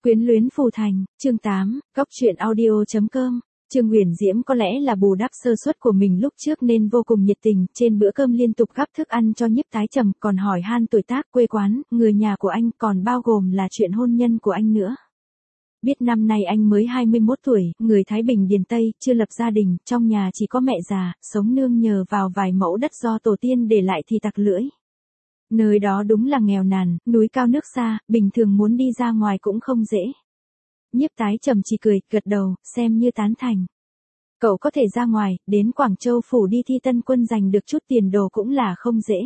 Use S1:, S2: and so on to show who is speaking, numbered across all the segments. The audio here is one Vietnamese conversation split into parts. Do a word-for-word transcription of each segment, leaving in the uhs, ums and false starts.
S1: Quyến luyến phù thành, chương tám, góc truyện audio.com. Trương Huyền Diễm có lẽ là bù đắp sơ suất của mình lúc trước nên vô cùng nhiệt tình, trên bữa cơm liên tục gắp thức ăn cho Nhiếp Tái Trầm, còn hỏi han tuổi tác, quê quán, người nhà của anh, còn bao gồm là chuyện hôn nhân của anh nữa. Biết năm nay anh mới hai mươi mốt tuổi, người Thái Bình Điền Tây, chưa lập gia đình, trong nhà chỉ có mẹ già, sống nương nhờ vào vài mẫu đất do tổ tiên để lại thì tặc lưỡi. Nơi đó đúng là nghèo nàn, núi cao nước xa, bình thường muốn đi ra ngoài cũng không dễ. Nhiếp Tái Trầm chỉ cười, gật đầu, xem như tán thành. Cậu có thể ra ngoài, đến Quảng Châu Phủ đi thi tân quân giành được chút tiền đồ cũng là không dễ.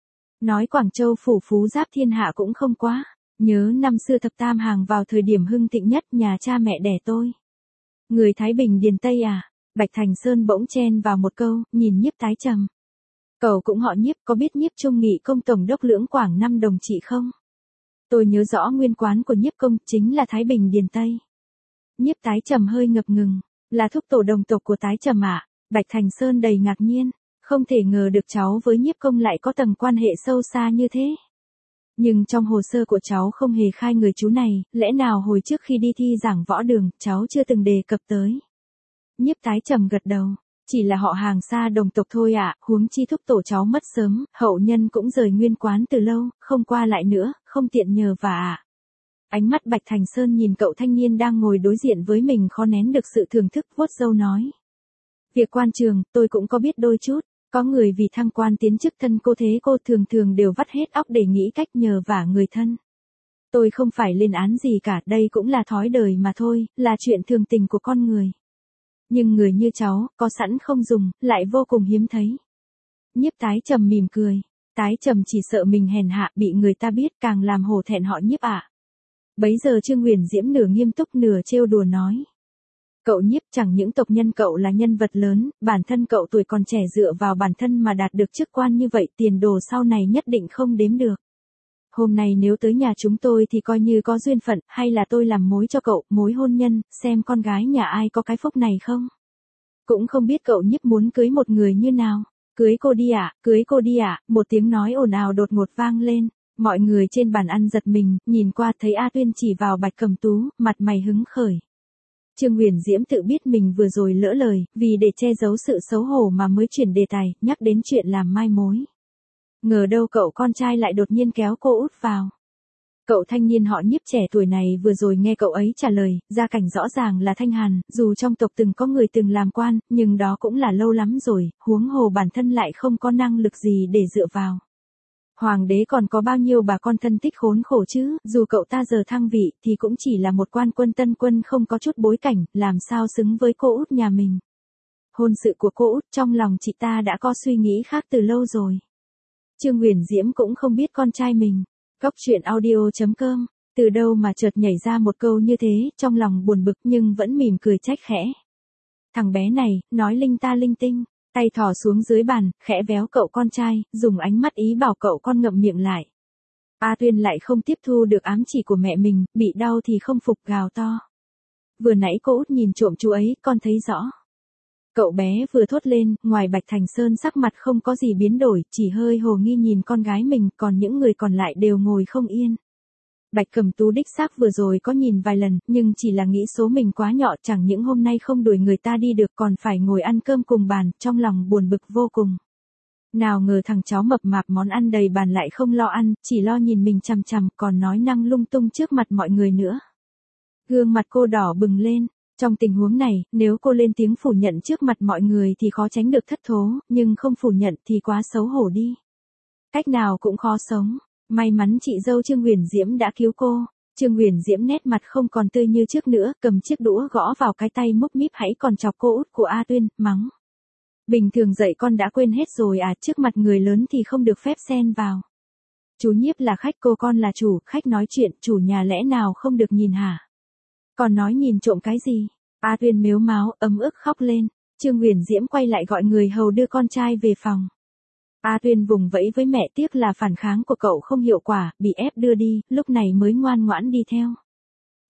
S1: Nói Quảng Châu Phủ phú giáp thiên hạ cũng không quá. Nhớ năm xưa thập tam hàng vào thời điểm hưng thịnh nhất nhà cha mẹ đẻ tôi. Người Thái Bình Điền Tây à? Bạch Thành Sơn bỗng chen vào một câu, nhìn Nhiếp Tái Trầm. Cậu cũng họ Nhiếp, có biết Nhiếp Trung Nghị công tổng đốc lưỡng Quảng năm đồng trị không? Tôi nhớ rõ nguyên quán của Nhiếp công chính là Thái Bình Điền Tây. Nhiếp Tái Trầm hơi ngập ngừng, là thúc tổ đồng tộc của Tái Trầm ạ. À? Bạch Thành Sơn đầy ngạc nhiên, không thể ngờ được cháu với Nhiếp công lại có tầng quan hệ sâu xa như thế. Nhưng trong hồ sơ của cháu không hề khai người chú này, lẽ nào hồi trước khi đi thi giảng võ đường, cháu chưa từng đề cập tới. Nhiếp Tái Trầm gật đầu, chỉ là họ hàng xa đồng tộc thôi ạ, à, huống chi thúc tổ cháu mất sớm, hậu nhân cũng rời nguyên quán từ lâu, không qua lại nữa, không tiện nhờ vả ạ. À. Ánh mắt Bạch Thành Sơn nhìn cậu thanh niên đang ngồi đối diện với mình khó nén được sự thưởng thức, vuốt râu nói. Việc quan trường, tôi cũng có biết đôi chút. Có người vì thăng quan tiến chức thân cô thế cô thường thường đều vắt hết óc để nghĩ cách nhờ vả người thân. Tôi không phải lên án gì cả, đây cũng là thói đời mà thôi, là chuyện thường tình của con người. Nhưng người như cháu, có sẵn không dùng, lại vô cùng hiếm thấy. Nhiếp Tái Trầm mỉm cười, Tái Trầm chỉ sợ mình hèn hạ bị người ta biết càng làm hổ thẹn họ Nhiếp ạ. À. Bấy giờ Trương Huyền Diễm nửa nghiêm túc nửa trêu đùa nói. Cậu Nhiếp, chẳng những tộc nhân cậu là nhân vật lớn, bản thân cậu tuổi còn trẻ dựa vào bản thân mà đạt được chức quan như vậy, tiền đồ sau này nhất định không đếm được. Hôm nay nếu tới nhà chúng tôi thì coi như có duyên phận, hay là tôi làm mối cho cậu, mối hôn nhân, xem con gái nhà ai có cái phúc này không? Cũng không biết cậu Nhiếp muốn cưới một người như nào. Cưới cô đi ạ, à, cưới cô đi ạ, à, một tiếng nói ồn ào đột ngột vang lên. Mọi người trên bàn ăn giật mình, nhìn qua thấy A Tuyên chỉ vào Bạch Cẩm Tú, mặt mày hứng khởi. Trương Huyền Diễm tự biết mình vừa rồi lỡ lời, vì để che giấu sự xấu hổ mà mới chuyển đề tài, nhắc đến chuyện làm mai mối. Ngờ đâu cậu con trai lại đột nhiên kéo cô út vào. Cậu thanh niên họ Nhiếp trẻ tuổi này vừa rồi nghe cậu ấy trả lời, gia cảnh rõ ràng là thanh hàn, dù trong tộc từng có người từng làm quan, nhưng đó cũng là lâu lắm rồi, huống hồ bản thân lại không có năng lực gì để dựa vào. Hoàng đế còn có bao nhiêu bà con thân tích khốn khổ chứ, dù cậu ta giờ thăng vị thì cũng chỉ là một quan quân tân quân không có chút bối cảnh, làm sao xứng với cô út nhà mình. Hôn sự của cô út trong lòng chị ta đã có suy nghĩ khác từ lâu rồi. Trương Huyền Diễm cũng không biết con trai mình. Góc truyện audio.com, từ đâu mà chợt nhảy ra một câu như thế, trong lòng buồn bực nhưng vẫn mỉm cười trách khẽ. Thằng bé này, nói linh ta linh tinh. Tay thò xuống dưới bàn, khẽ véo cậu con trai, dùng ánh mắt ý bảo cậu con ngậm miệng lại. A Tuyên lại không tiếp thu được ám chỉ của mẹ mình, bị đau thì không phục gào to. Vừa nãy cô út nhìn trộm chú ấy, con thấy rõ. Cậu bé vừa thốt lên, ngoài Bạch Thành Sơn sắc mặt không có gì biến đổi, chỉ hơi hồ nghi nhìn con gái mình, còn những người còn lại đều ngồi không yên. Bạch Cẩm Tú đích xác vừa rồi có nhìn vài lần, nhưng chỉ là nghĩ số mình quá nhỏ, chẳng những hôm nay không đuổi người ta đi được còn phải ngồi ăn cơm cùng bàn, trong lòng buồn bực vô cùng. Nào ngờ thằng cháu mập mạp món ăn đầy bàn lại không lo ăn, chỉ lo nhìn mình chằm chằm, còn nói năng lung tung trước mặt mọi người nữa. Gương mặt cô đỏ bừng lên, trong tình huống này, nếu cô lên tiếng phủ nhận trước mặt mọi người thì khó tránh được thất thố, nhưng không phủ nhận thì quá xấu hổ đi. Cách nào cũng khó sống. May mắn chị dâu Trương Huyền Diễm đã cứu cô. Trương Huyền Diễm nét mặt không còn tươi như trước nữa, cầm chiếc đũa gõ vào cái tay múc míp hãy còn chọc cô út của A Tuyên, mắng. Bình thường dạy con đã quên hết rồi à, trước mặt người lớn thì không được phép xen vào. Chú Nhiếp là khách, cô con là chủ, khách nói chuyện, chủ nhà lẽ nào không được nhìn hả? Còn nói nhìn trộm cái gì? A Tuyên mếu máo, ấm ức khóc lên. Trương Huyền Diễm quay lại gọi người hầu đưa con trai về phòng. A Tuyên vùng vẫy với mẹ, tiếc là phản kháng của cậu không hiệu quả, bị ép đưa đi, lúc này mới ngoan ngoãn đi theo.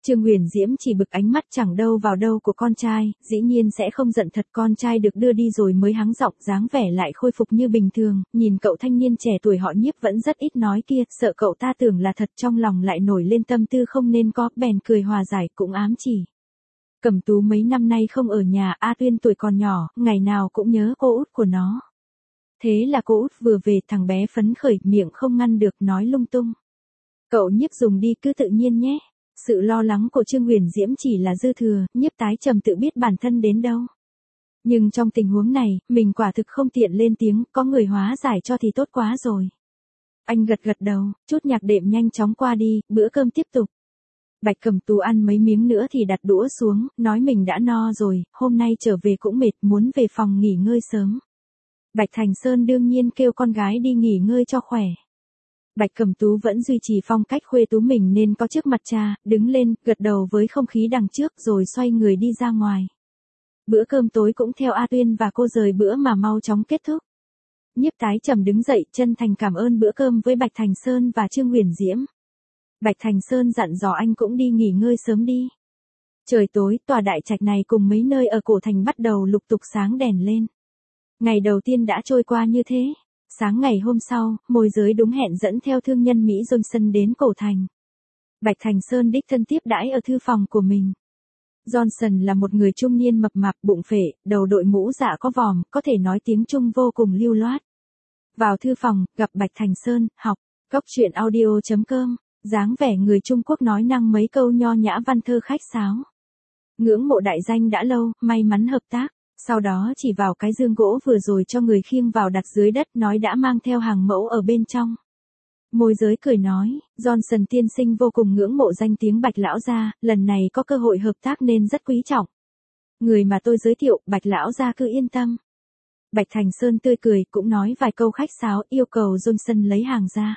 S1: Trương Huyền Diễm chỉ bực ánh mắt chẳng đâu vào đâu của con trai, dĩ nhiên sẽ không giận thật, con trai được đưa đi rồi mới hắng giọng, dáng vẻ lại khôi phục như bình thường, nhìn cậu thanh niên trẻ tuổi họ Nhiếp vẫn rất ít nói kia, sợ cậu ta tưởng là thật, trong lòng lại nổi lên tâm tư không nên có, bèn cười hòa giải, cũng ám chỉ. Cẩm Tú mấy năm nay không ở nhà, A Tuyên tuổi còn nhỏ, ngày nào cũng nhớ cô út của nó. Thế là cô út vừa về, thằng bé phấn khởi, miệng không ngăn được, nói lung tung. Cậu Nhiếp dùng đi cứ tự nhiên nhé. Sự lo lắng của Trương Huyền Diễm chỉ là dư thừa, Nhiếp Tái Trầm tự biết bản thân đến đâu. Nhưng trong tình huống này, mình quả thực không tiện lên tiếng, có người hóa giải cho thì tốt quá rồi. Anh gật gật đầu, chút nhạc đệm nhanh chóng qua đi, bữa cơm tiếp tục. Bạch Cẩm Tú ăn mấy miếng nữa thì đặt đũa xuống, nói mình đã no rồi, hôm nay trở về cũng mệt, muốn về phòng nghỉ ngơi sớm. Bạch Thành Sơn đương nhiên kêu con gái đi nghỉ ngơi cho khỏe. Bạch Cẩm Tú vẫn duy trì phong cách khuê tú mình nên có trước mặt cha, đứng lên, gật đầu với không khí đằng trước rồi xoay người đi ra ngoài. Bữa cơm tối cũng theo A Tuyên và cô rời bữa mà mau chóng kết thúc. Nhiếp Tái Trầm đứng dậy chân thành cảm ơn bữa cơm với Bạch Thành Sơn và Trương Huyền Diễm. Bạch Thành Sơn dặn dò anh cũng đi nghỉ ngơi sớm đi. Trời tối, tòa đại trạch này cùng mấy nơi ở cổ thành bắt đầu lục tục sáng đèn lên. Ngày đầu tiên đã trôi qua như thế. Sáng ngày hôm sau, môi giới đúng hẹn dẫn theo thương nhân Mỹ Johnson đến cổ thành. Bạch Thành Sơn đích thân tiếp đãi ở thư phòng của mình. Johnson là một người trung niên mập mạp, bụng phệ, đầu đội mũ dạ có vòm, có thể nói tiếng Trung vô cùng lưu loát. Vào thư phòng, gặp Bạch Thành Sơn, học, góc truyện audio chấm com, dáng vẻ người Trung Quốc nói năng mấy câu nho nhã văn thơ khách sáo. Ngưỡng mộ đại danh đã lâu, may mắn hợp tác. Sau đó chỉ vào cái dương gỗ vừa rồi cho người khiêng vào đặt dưới đất, nói đã mang theo hàng mẫu ở bên trong. Môi giới cười nói, Johnson tiên sinh vô cùng ngưỡng mộ danh tiếng Bạch lão gia, lần này có cơ hội hợp tác nên rất quý trọng. Người mà tôi giới thiệu, Bạch lão gia cứ yên tâm. Bạch Thành Sơn tươi cười, cũng nói vài câu khách sáo, yêu cầu Johnson lấy hàng ra.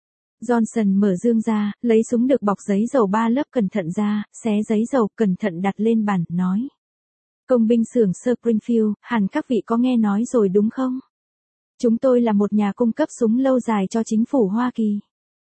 S1: Johnson mở dương ra, lấy súng được bọc giấy dầu ba lớp cẩn thận ra, xé giấy dầu, cẩn thận đặt lên bàn, nói. Công binh xưởng Springfield, hẳn các vị có nghe nói rồi đúng không? Chúng tôi là một nhà cung cấp súng lâu dài cho chính phủ Hoa Kỳ.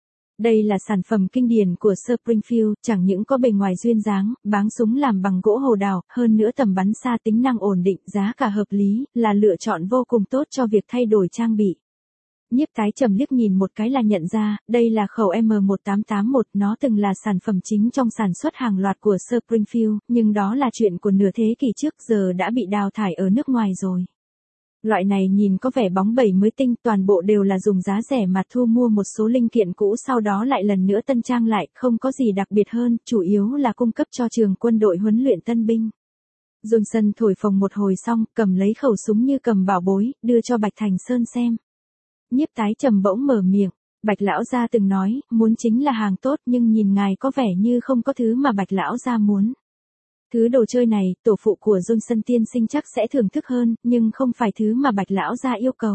S1: Đây là sản phẩm kinh điển của Springfield, chẳng những có bề ngoài duyên dáng, báng súng làm bằng gỗ hồ đào, hơn nữa tầm bắn xa, tính năng ổn định, giá cả hợp lý, là lựa chọn vô cùng tốt cho việc thay đổi trang bị. Nhiếp Tái Trầm liếc nhìn một cái là nhận ra, đây là khẩu M một tám tám mốt, nó từng là sản phẩm chính trong sản xuất hàng loạt của Springfield, nhưng đó là chuyện của nửa thế kỷ trước, giờ đã bị đào thải ở nước ngoài rồi. Loại này nhìn có vẻ bóng bẩy mới tinh, toàn bộ đều là dùng giá rẻ mà thu mua một số linh kiện cũ sau đó lại lần nữa tân trang lại, không có gì đặc biệt hơn, chủ yếu là cung cấp cho trường quân đội huấn luyện tân binh. Johnson thổi phồng một hồi xong, cầm lấy khẩu súng như cầm bảo bối, đưa cho Bạch Thành Sơn xem. Nhiếp Tái Trầm bỗng mở miệng, Bạch lão gia từng nói, muốn chính là hàng tốt, nhưng nhìn ngài có vẻ như không có thứ mà Bạch lão gia muốn. Thứ đồ chơi này, tổ phụ của Johnson tiên sinh chắc sẽ thưởng thức hơn, nhưng không phải thứ mà Bạch lão gia yêu cầu.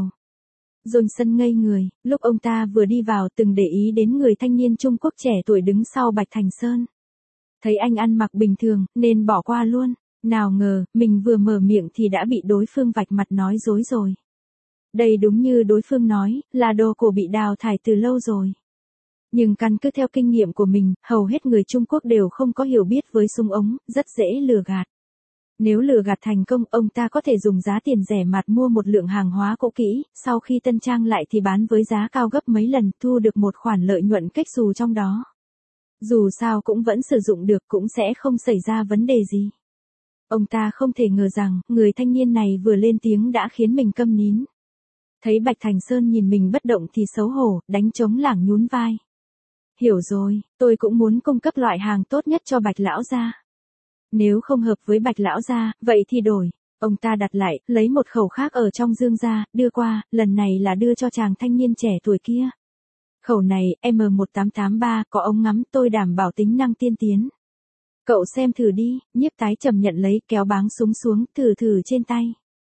S1: Johnson ngây người, lúc ông ta vừa đi vào từng để ý đến người thanh niên Trung Quốc trẻ tuổi đứng sau Bạch Thành Sơn. Thấy anh ăn mặc bình thường, nên bỏ qua luôn, nào ngờ, mình vừa mở miệng thì đã bị đối phương vạch mặt nói dối rồi. Đây đúng như đối phương nói, là đồ cổ bị đào thải từ lâu rồi. Nhưng căn cứ theo kinh nghiệm của mình, hầu hết người Trung Quốc đều không có hiểu biết với súng ống, rất dễ lừa gạt. Nếu lừa gạt thành công, ông ta có thể dùng giá tiền rẻ mạt mua một lượng hàng hóa cũ kỹ, sau khi tân trang lại thì bán với giá cao gấp mấy lần, thu được một khoản lợi nhuận kếch xù trong đó. Dù sao cũng vẫn sử dụng được, cũng sẽ không xảy ra vấn đề gì. Ông ta không thể ngờ rằng, người thanh niên này vừa lên tiếng đã khiến mình câm nín. Thấy Bạch Thành Sơn nhìn mình bất động thì xấu hổ, đánh trống lảng nhún vai. Hiểu rồi, tôi cũng muốn cung cấp loại hàng tốt nhất cho Bạch lão gia. Nếu không hợp với Bạch lão gia, vậy thì đổi. Ông ta đặt lại, lấy một khẩu khác ở trong dương ra, đưa qua, lần này là đưa cho chàng thanh niên trẻ tuổi kia. Khẩu này, M một tám tám ba, có ống ngắm, tôi đảm bảo tính năng tiên tiến. Cậu xem thử đi, Nhiếp Tái Trầm nhận lấy, kéo báng súng xuống, thử thử trên tay.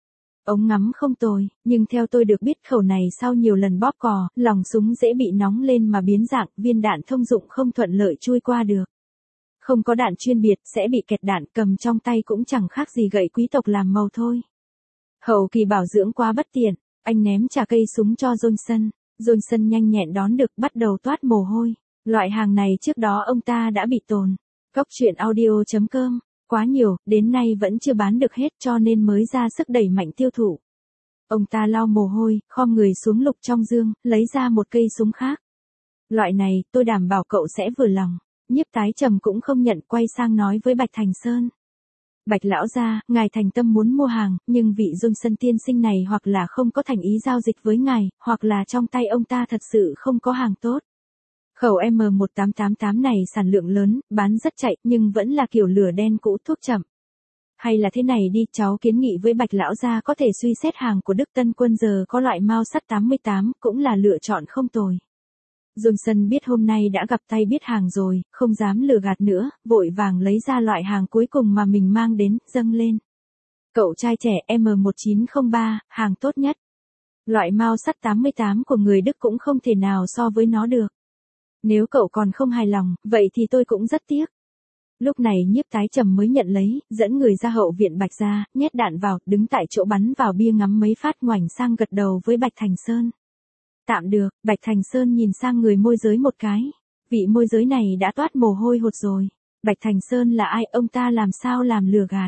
S1: Ống ngắm không tồi, nhưng theo tôi được biết khẩu này sau nhiều lần bóp cò, lòng súng dễ bị nóng lên mà biến dạng, viên đạn thông dụng không thuận lợi chui qua được. Không có đạn chuyên biệt, sẽ bị kẹt đạn, cầm trong tay cũng chẳng khác gì gậy quý tộc làm màu thôi. Hậu kỳ bảo dưỡng quá bất tiện, anh ném trả cây súng cho Johnson. Johnson nhanh nhẹn đón được, bắt đầu toát mồ hôi. Loại hàng này trước đó ông ta đã bị tồn. Góc truyện audio chấm com, quá nhiều, đến nay vẫn chưa bán được hết cho nên mới ra sức đẩy mạnh tiêu thụ. Ông ta lau mồ hôi, khom người xuống lục trong dương, lấy ra một cây súng khác. Loại này, tôi đảm bảo cậu sẽ vừa lòng. Nhiếp Tái Trầm cũng không nhận, quay sang nói với Bạch Thành Sơn. Bạch lão gia, ngài thành tâm muốn mua hàng, nhưng vị Dung Sân tiên sinh này hoặc là không có thành ý giao dịch với ngài, hoặc là trong tay ông ta thật sự không có hàng tốt. Khẩu M một tám tám tám này sản lượng lớn, bán rất chạy, nhưng vẫn là kiểu lửa đen cũ, thuốc chậm. Hay là thế này đi, cháu kiến nghị với Bạch lão gia có thể suy xét hàng của Đức Tân Quân giờ có loại mao sắt tám mươi tám, cũng là lựa chọn không tồi. Dung Sân biết hôm nay đã gặp tay biết hàng rồi, không dám lừa gạt nữa, vội vàng lấy ra loại hàng cuối cùng mà mình mang đến, dâng lên. Cậu trai trẻ M một chín không ba, hàng tốt nhất. Loại mao sắt tám mươi tám của người Đức cũng không thể nào so với nó được. Nếu cậu còn không hài lòng, vậy thì tôi cũng rất tiếc. Lúc này Nhiếp Tái Trầm mới nhận lấy, dẫn người ra hậu viện Bạch gia, nhét đạn vào, đứng tại chỗ bắn vào bia ngắm mấy phát, ngoảnh sang gật đầu với Bạch Thành Sơn. Tạm được, Bạch Thành Sơn nhìn sang người môi giới một cái. Vị môi giới này đã toát mồ hôi hột rồi. Bạch Thành Sơn là ai, ông ta làm sao làm lừa gạt.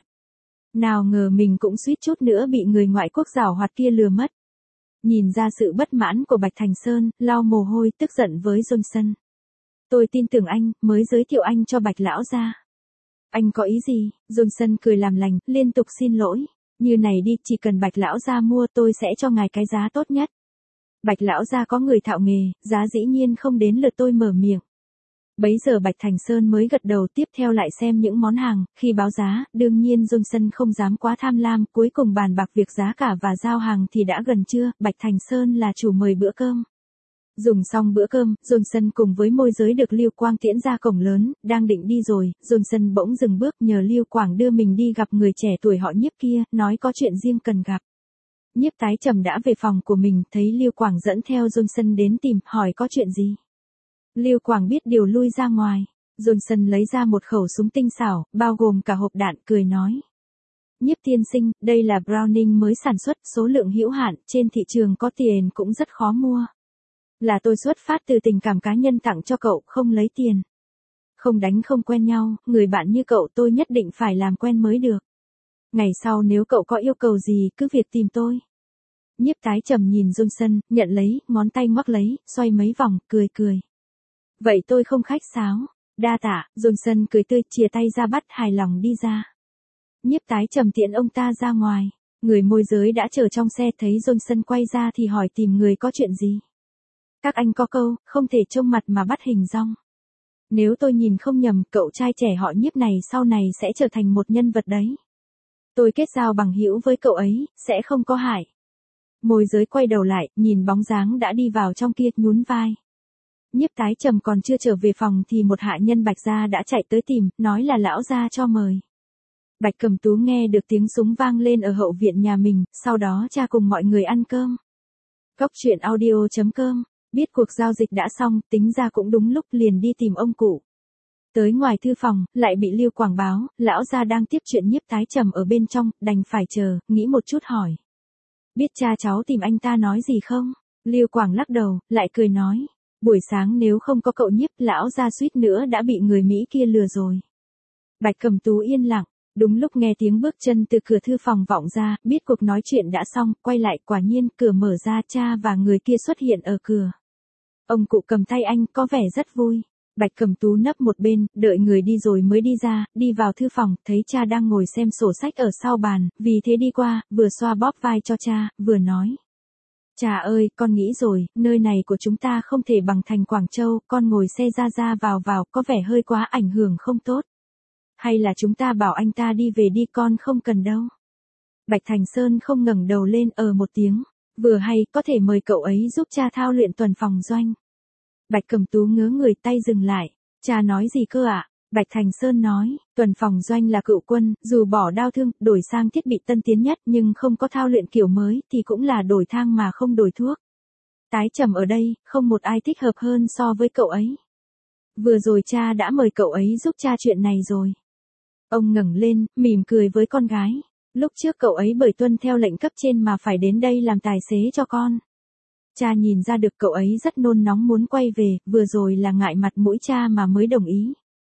S1: Nào ngờ mình cũng suýt chút nữa bị người ngoại quốc giảo hoạt kia lừa mất. Nhìn ra sự bất mãn của Bạch Thành Sơn, lau mồ hôi, tức giận với Dung Sân. Tôi tin tưởng anh, mới giới thiệu anh cho Bạch lão gia. Anh có ý gì? Dung Sân cười làm lành, liên tục xin lỗi. Như này đi, chỉ cần Bạch lão gia mua tôi sẽ cho ngài cái giá tốt nhất. Bạch lão gia có người thạo nghề, giá dĩ nhiên không đến lượt tôi mở miệng. Bấy giờ Bạch Thành Sơn mới gật đầu, tiếp theo lại xem những món hàng, khi báo giá, đương nhiên Dung Sân không dám quá tham lam, cuối cùng bàn bạc việc giá cả và giao hàng thì đã gần trưa, Bạch Thành Sơn là chủ mời bữa cơm. Dùng xong bữa cơm, Dung Sân cùng với môi giới được Lưu Quang tiễn ra cổng lớn, đang định đi rồi, Dung Sân bỗng dừng bước nhờ Lưu Quang đưa mình đi gặp người trẻ tuổi họ Nhiếp kia, nói có chuyện riêng cần gặp. Nhiếp Tái Trầm đã về phòng của mình, thấy Lưu Quang dẫn theo Dung Sân đến tìm, hỏi có chuyện gì. Lưu Quang biết điều lui ra ngoài. Dung Sân lấy ra một khẩu súng tinh xảo, bao gồm cả hộp đạn, cười nói. Nhiếp tiên sinh, đây là Browning mới sản xuất, số lượng hữu hạn, trên thị trường có tiền cũng rất khó mua. Là tôi xuất phát từ tình cảm cá nhân tặng cho cậu, không lấy tiền. Không đánh không quen nhau, người bạn như cậu tôi nhất định phải làm quen mới được. Ngày sau nếu cậu có yêu cầu gì, cứ việc tìm tôi. Nhiếp Tái Trầm nhìn Dung Sân, nhận lấy, ngón tay ngoắc lấy, xoay mấy vòng, cười cười. Vậy tôi không khách sáo. Đa tạ, Dung Sân cười tươi, chìa tay ra bắt, hài lòng đi ra. Nhiếp Tái Trầm tiễn ông ta ra ngoài. Người môi giới đã chờ trong xe, thấy Dung Sân quay ra thì hỏi tìm người có chuyện gì. Các anh có câu, không thể trông mặt mà bắt hình dong. Nếu tôi nhìn không nhầm, cậu trai trẻ họ Nhiếp này sau này sẽ trở thành một nhân vật đấy. Tôi kết giao bằng hữu với cậu ấy, sẽ không có hại. Môi giới quay đầu lại, nhìn bóng dáng đã đi vào trong kia, nhún vai. Nhiếp Tái Trầm còn chưa trở về phòng thì một hạ nhân Bạch gia đã chạy tới tìm, nói là lão gia cho mời. Bạch Cầm Tú nghe được tiếng súng vang lên ở hậu viện nhà mình, sau đó cha cùng mọi người ăn cơm. Góc truyện audio chấm com, biết cuộc giao dịch đã xong, tính ra cũng đúng lúc, liền đi tìm ông cụ. Tới ngoài thư phòng, lại bị Lưu Quang báo, lão gia đang tiếp chuyện Nhiếp Tái Trầm ở bên trong, đành phải chờ, nghĩ một chút hỏi. Biết cha cháu tìm anh ta nói gì không? Lưu Quang lắc đầu, lại cười nói. Buổi sáng nếu không có cậu Nhiếp, lão gia suýt nữa đã bị người Mỹ kia lừa rồi. Bạch Cầm Tú yên lặng, đúng lúc nghe tiếng bước chân từ cửa thư phòng vọng ra, biết cuộc nói chuyện đã xong, quay lại, quả nhiên, cửa mở ra, cha và người kia xuất hiện ở cửa. Ông cụ cầm tay anh, có vẻ rất vui. Bạch Cầm Tú nấp một bên, đợi người đi rồi mới đi ra, đi vào thư phòng, thấy cha đang ngồi xem sổ sách ở sau bàn, vì thế đi qua, vừa xoa bóp vai cho cha, vừa nói. Cha ơi, con nghĩ rồi, nơi này của chúng ta không thể bằng thành Quảng Châu, con ngồi xe ra ra vào vào, có vẻ hơi quá, ảnh hưởng không tốt. Hay là chúng ta bảo anh ta đi về đi, con không cần đâu. Bạch Thành Sơn không ngẩng đầu lên, ờ một tiếng, vừa hay, có thể mời cậu ấy giúp cha thao luyện tuần phòng doanh. Bạch Cầm Tú ngớ người, tay dừng lại. Cha nói gì cơ ạ? À? Bạch Thành Sơn nói, tuần phòng doanh là cựu quân, dù bỏ đao thương, đổi sang thiết bị tân tiến nhất nhưng không có thao luyện kiểu mới thì cũng là đổi thang mà không đổi thuốc. Tái Trầm ở đây, không một ai thích hợp hơn so với cậu ấy. Vừa rồi cha đã mời cậu ấy giúp cha chuyện này rồi. Ông ngẩng lên, mỉm cười với con gái. Lúc trước cậu ấy bởi tuân theo lệnh cấp trên mà phải đến đây làm tài xế cho con. Cha nhìn ra được cậu ấy rất nôn nóng muốn quay về, vừa rồi là ngại mặt mũi cha mà mới đồng ý.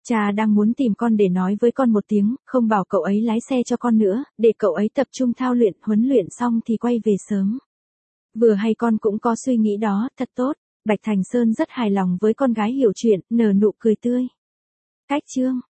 S1: Cha đang muốn tìm con để nói với con một tiếng, không bảo cậu ấy lái xe cho con nữa, để cậu ấy tập trung thao luyện, huấn luyện xong thì quay về sớm. Vừa hay con cũng có suy nghĩ đó, thật tốt. Bạch Thành Sơn rất hài lòng với con gái hiểu chuyện, nở nụ cười tươi. Cách chương